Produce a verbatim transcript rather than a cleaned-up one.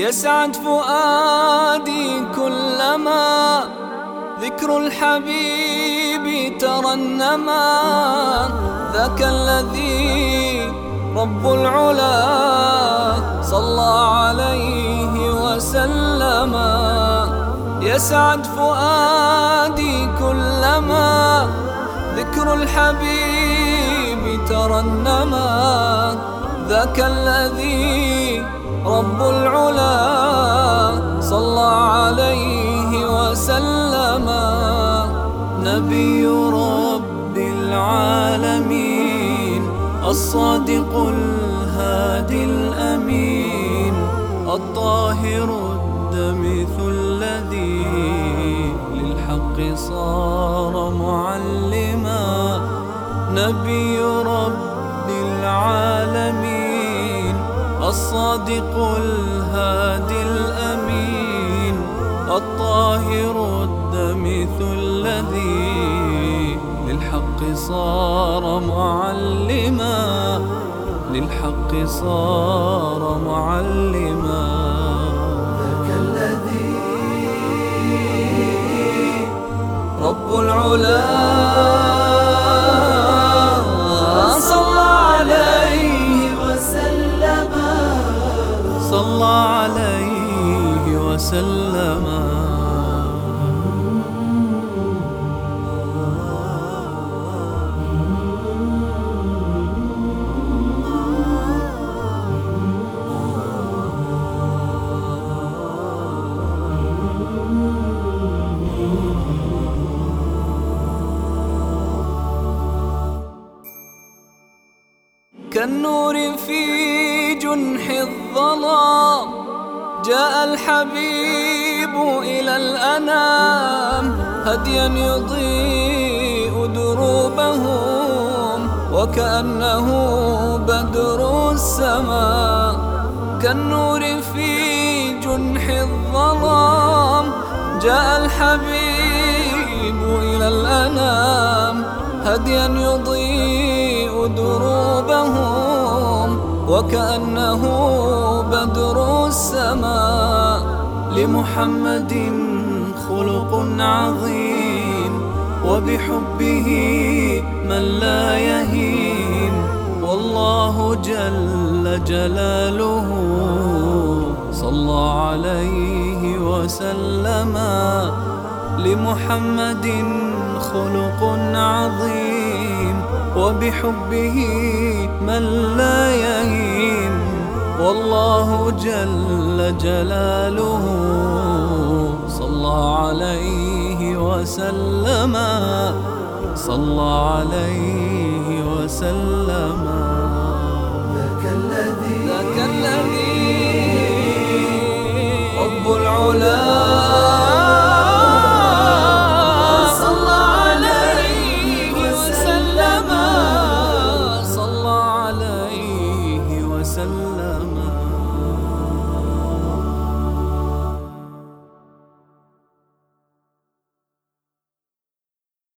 يسعد فؤادي كلما ذكر الحبيب ترنما. ذاك الذي رب العلا صلى عليه وسلم. يسعد فؤادي كلما ذكر الحبيب ترنما. ذاك الذي رب العلا صلى عليه وسلم. نبي رب العالمين الصادق الهادي الأمين الطاهر الدمث الذي للحق صار معلما. نبي رب العالمين الصادق الهادي الأمين الطاهر الدمث الذي للحق صار معلما. للحق صار معلما. ذاك الذي رب العلا صلى عليه وسلم. صلى عليه وسلم. كالنور في جنح الظلام جاء الحبيب إلى الأنام. هديا يضيء دروبهم وكأنه بدر السماء. كالنور في جنح الظلام جاء الحبيب إلى الأنام. هديا يضيء دروبهم وكأنه بدر السماء. لمحمد خلق عظيم وبحبه من لا يهين. والله جل جلاله صلى عليه وسلم. لمحمد خلق عظيم وبحبه من لا يهين. والله جل جلاله صلى عليه وسلم. صلى عليه وسلم. ذاك الذي ذاك الذي رب العلا